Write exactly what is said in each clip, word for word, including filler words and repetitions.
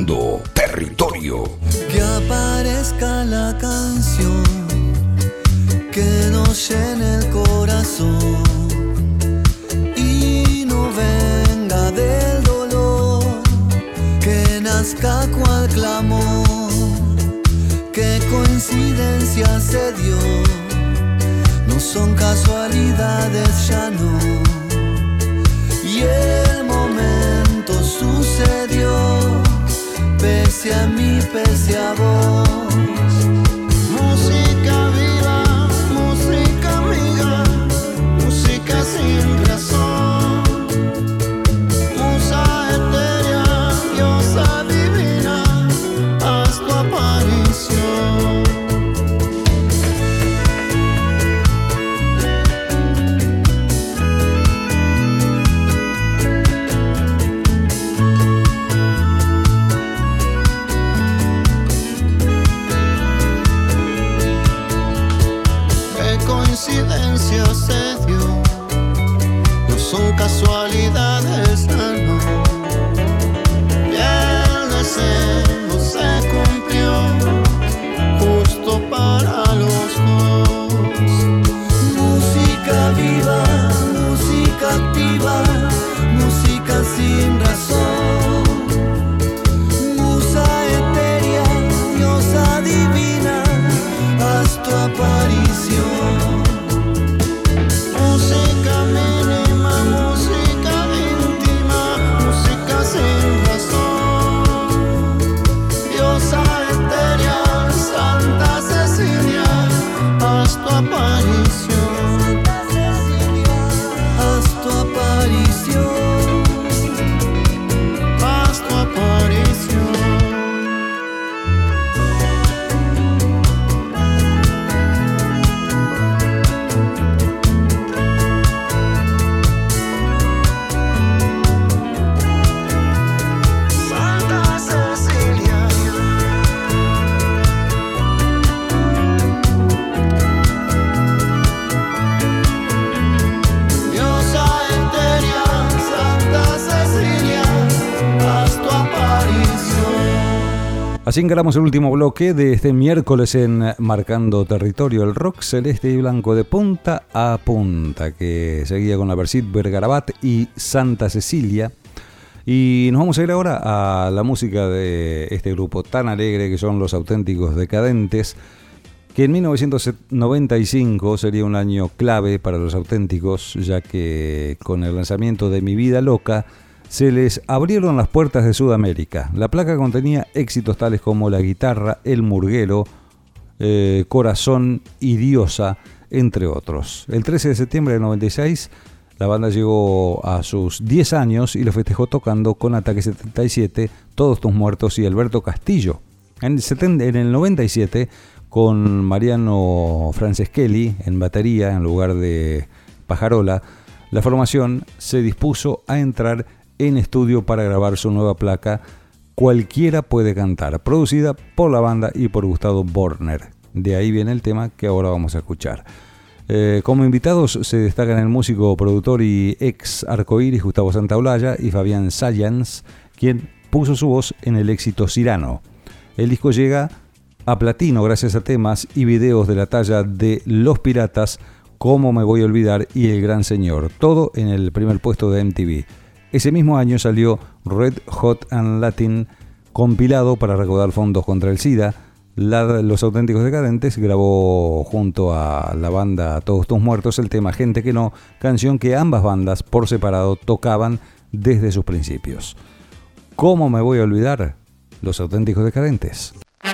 Marcando territorio. Que aparezca la canción que nos llene el corazón y no venga del dolor, que nazca cual clamor. Qué coincidencia se dio, no son casualidades, ya no. Y el momento sucedió, pese a mí, pese a vos. Música viva, música amiga, música sin razón. Musa etérea, diosa divina, haz tu aparición. Coincidencia se dio, no son casualidades, no. Y el deseo se cumplió, justo para los dos. Música viva, música activa, música sin razón. Musa etérea, diosa divina, haz tu aparición. Música mínima, música íntima, música sin razón. Diosa etérea, Santa Cecilia, haz tu aparición. Haz tu aparición. Haz tu aparición. Así encaramos el último bloque de este miércoles en Marcando Territorio, el rock celeste y blanco de punta a punta, que seguía con la Versit Vergarabat y Santa Cecilia. Y nos vamos a ir ahora a la música de este grupo tan alegre que son Los Auténticos Decadentes, que en mil novecientos noventa y cinco sería un año clave para Los Auténticos, ya que con el lanzamiento de Mi Vida Loca se les abrieron las puertas de Sudamérica. La placa contenía éxitos tales como La Guitarra, El Murguero, eh, Corazón y Diosa, entre otros. El trece de septiembre del noventa y seis, la banda llegó a sus diez años y lo festejó tocando con Ataque setenta y siete, Todos Tus Muertos y Alberto Castillo. En el, setenta, en el noventa y siete, con Mariano Franceschelli en batería en lugar de Pajarola, la formación se dispuso a entrar en estudio para grabar su nueva placa Cualquiera Puede Cantar, producida por la banda y por Gustavo Borner. De ahí viene el tema que ahora vamos a escuchar. Eh, como invitados se destacan el músico, productor y ex Arcoíris Gustavo Santaolalla y Fabián Sayans, quien puso su voz en el éxito Cyrano. El disco llega a platino gracias a temas y videos de la talla de Los Piratas, Cómo Me Voy a Olvidar y El Gran Señor, todo en el primer puesto de M T V. Ese mismo año salió Red Hot and Latin, compilado para recaudar fondos contra el SIDA. La, Los Auténticos Decadentes grabó junto a la banda Todos Tus Muertos el tema Gente que No, canción que ambas bandas por separado tocaban desde sus principios. ¿Cómo me voy a olvidar? Los Auténticos Decadentes.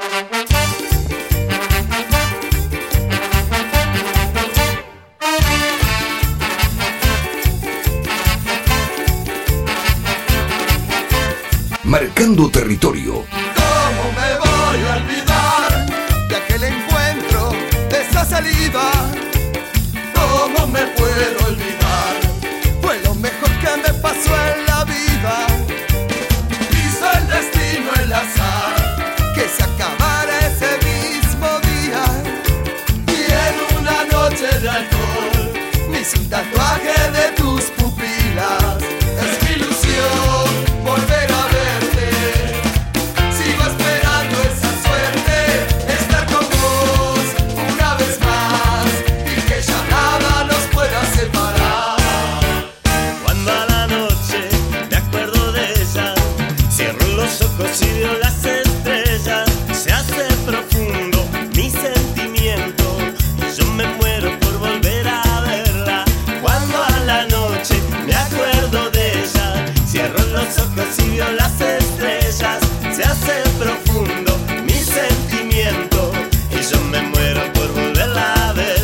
Marcando territorio. ¿Cómo me voy a olvidar de aquel encuentro, de esa salida? ¿Cómo me puedo olvidar? Fue lo mejor que me pasó en la vida. Hizo el destino, el azar, que se acabara ese mismo día. Y en una noche de alcohol me hice un tatuaje de tus pupilas. Es mi ilusión volver a verte. y veo las estrellas, se hace profundo mi sentimiento y yo me muero por volver a verla. Cuando a la noche me acuerdo de ella, cierro los ojos y veo las estrellas, se hace profundo mi sentimiento y yo me muero por volverla a ver.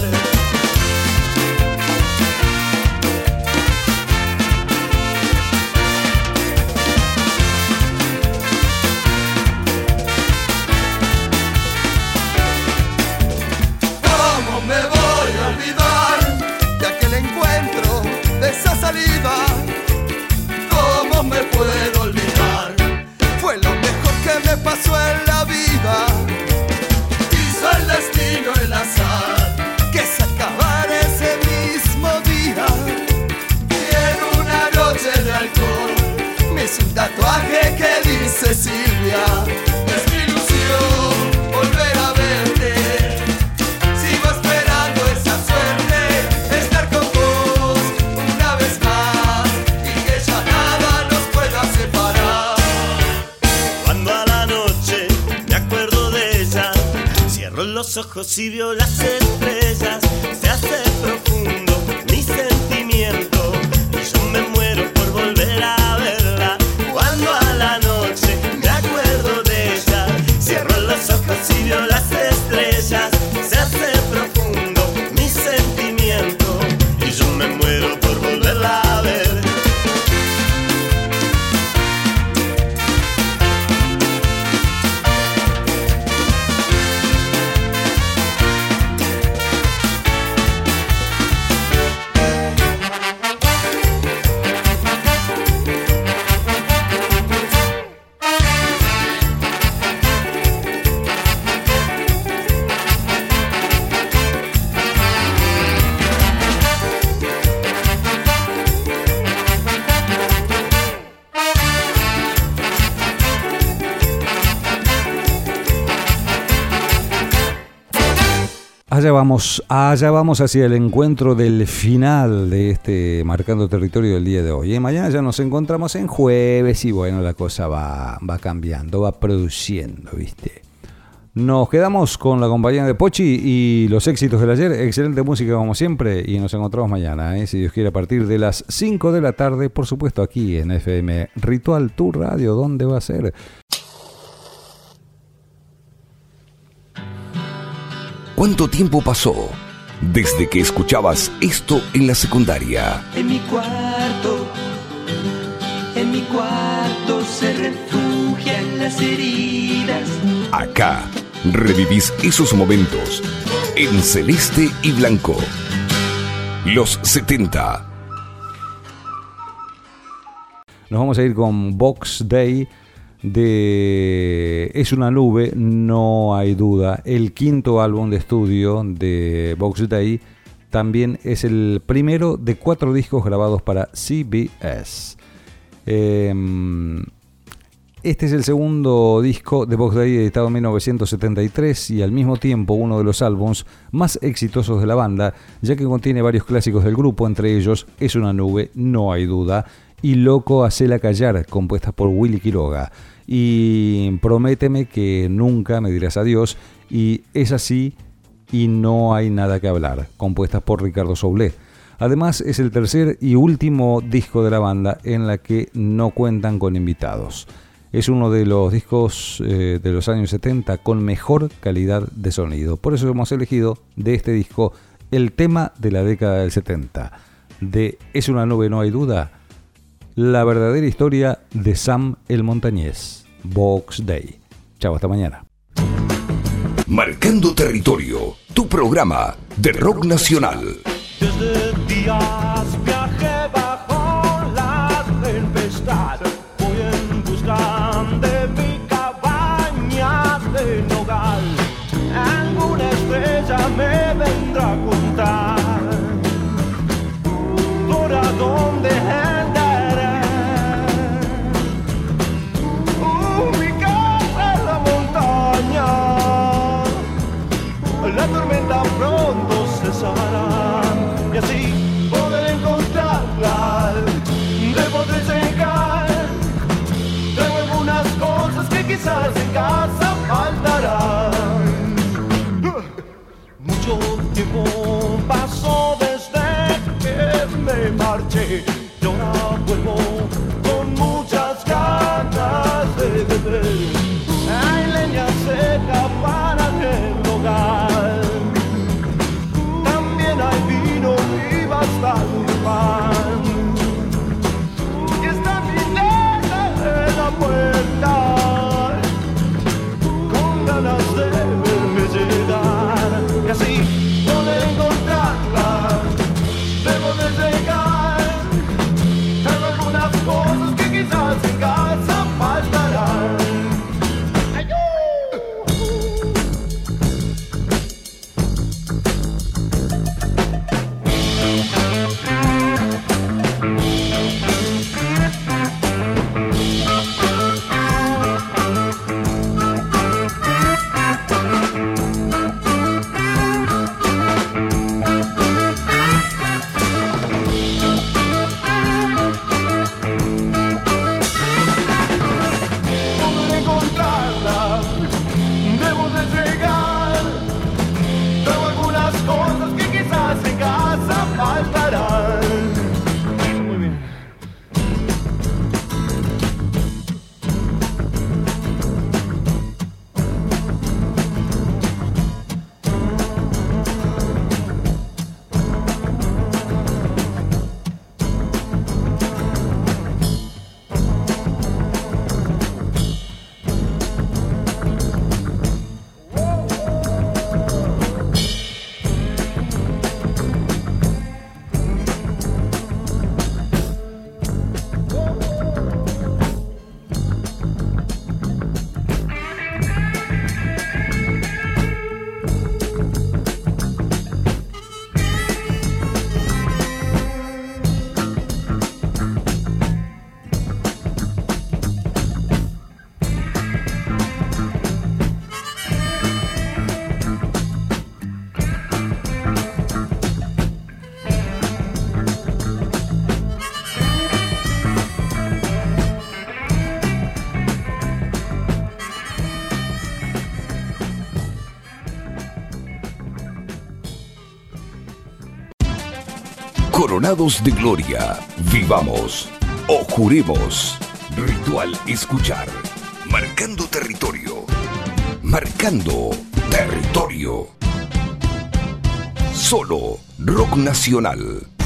¿Cómo me voy a olvidar de aquel encuentro, de esa salida? ¿Cómo me puedo olvidar? Fue lo mejor que me pasó en la vida. Hizo el destino, el azar, que se acabara ese mismo día. Y en una noche de alcohol me hice un tatuaje que dice Silvia. Es mi ilusión volver a verte. Sigo esperando esa suerte, estar con vos una vez más y que ya nada nos pueda separar. Cuando a la noche me acuerdo de ella, cierro los ojos y veo las estrellas, se hace profundo mi sentimiento y yo me muero por volver a verla. Cuando a la noche me acuerdo de ella, cierro los ojos y veo las estrellas, se hace profundo mi sentimiento y yo me muero por volverla a ver. Allá vamos, allá vamos hacia el encuentro del final de este Marcando Territorio del día de hoy. ¿eh? Mañana ya nos encontramos en jueves y bueno, la cosa va, va cambiando, va produciendo, ¿viste? Nos quedamos con la compañía de Pochi y los éxitos del ayer. Excelente música como siempre y nos encontramos mañana, ¿eh? Si Dios quiere, a partir de las cinco de la tarde, por supuesto aquí en F M Ritual Tu Radio. ¿Dónde va a ser? ¿Cuánto tiempo pasó desde que escuchabas esto en la secundaria? En mi cuarto, en mi cuarto se refugian las heridas. Acá revivís esos momentos en celeste y blanco. Los setenta. Nos vamos a ir con Box Day de Es una nube, no hay duda. El quinto álbum de estudio de Box Day también es el primero de cuatro discos grabados para C B S. Eh, este es el segundo disco de Box Day editado en mil novecientos setenta y tres y al mismo tiempo uno de los álbums más exitosos de la banda, ya que contiene varios clásicos del grupo, entre ellos Es una nube, no hay duda, y Loco, hacela callar, compuestas por Willy Quiroga, y Prométeme que nunca me dirás adiós, y Es así y no hay nada que hablar, compuestas por Ricardo Soulé. Además es el tercer y último disco de la banda en la que no cuentan con invitados. Es uno de los discos eh, de los años setenta con mejor calidad de sonido. Por eso hemos elegido de este disco el tema de la década del setenta. De Es una nube, no hay duda, la verdadera historia de Sam el Montañés. Box Day. Chao, hasta mañana. Marcando Territorio, tu programa de rock nacional. Desde días viajé bajo la tempestad, voy en busca de mi cabaña de nogal. Alguna estrella me vendrá a contar por a dónde andaré. Uh, mi casa en la montaña, la tormenta pronto cesará. Y así poder encontrar quizás en casa faltarán. Mucho tiempo pasó desde que me marché, y ahora vuelvo con muchas ganas de beber. Hay leña seca para el hogar, también hay vino y bastante pan. Y está mi nena en la puerta, con ganas de verme llegar, y así poder encontrarla, debo de llegar. Tengo algunas cosas que quizás en casa faltarán. Coronados de gloria, vivamos o juremos. Ritual escuchar. Marcando territorio. Marcando territorio. Solo rock nacional.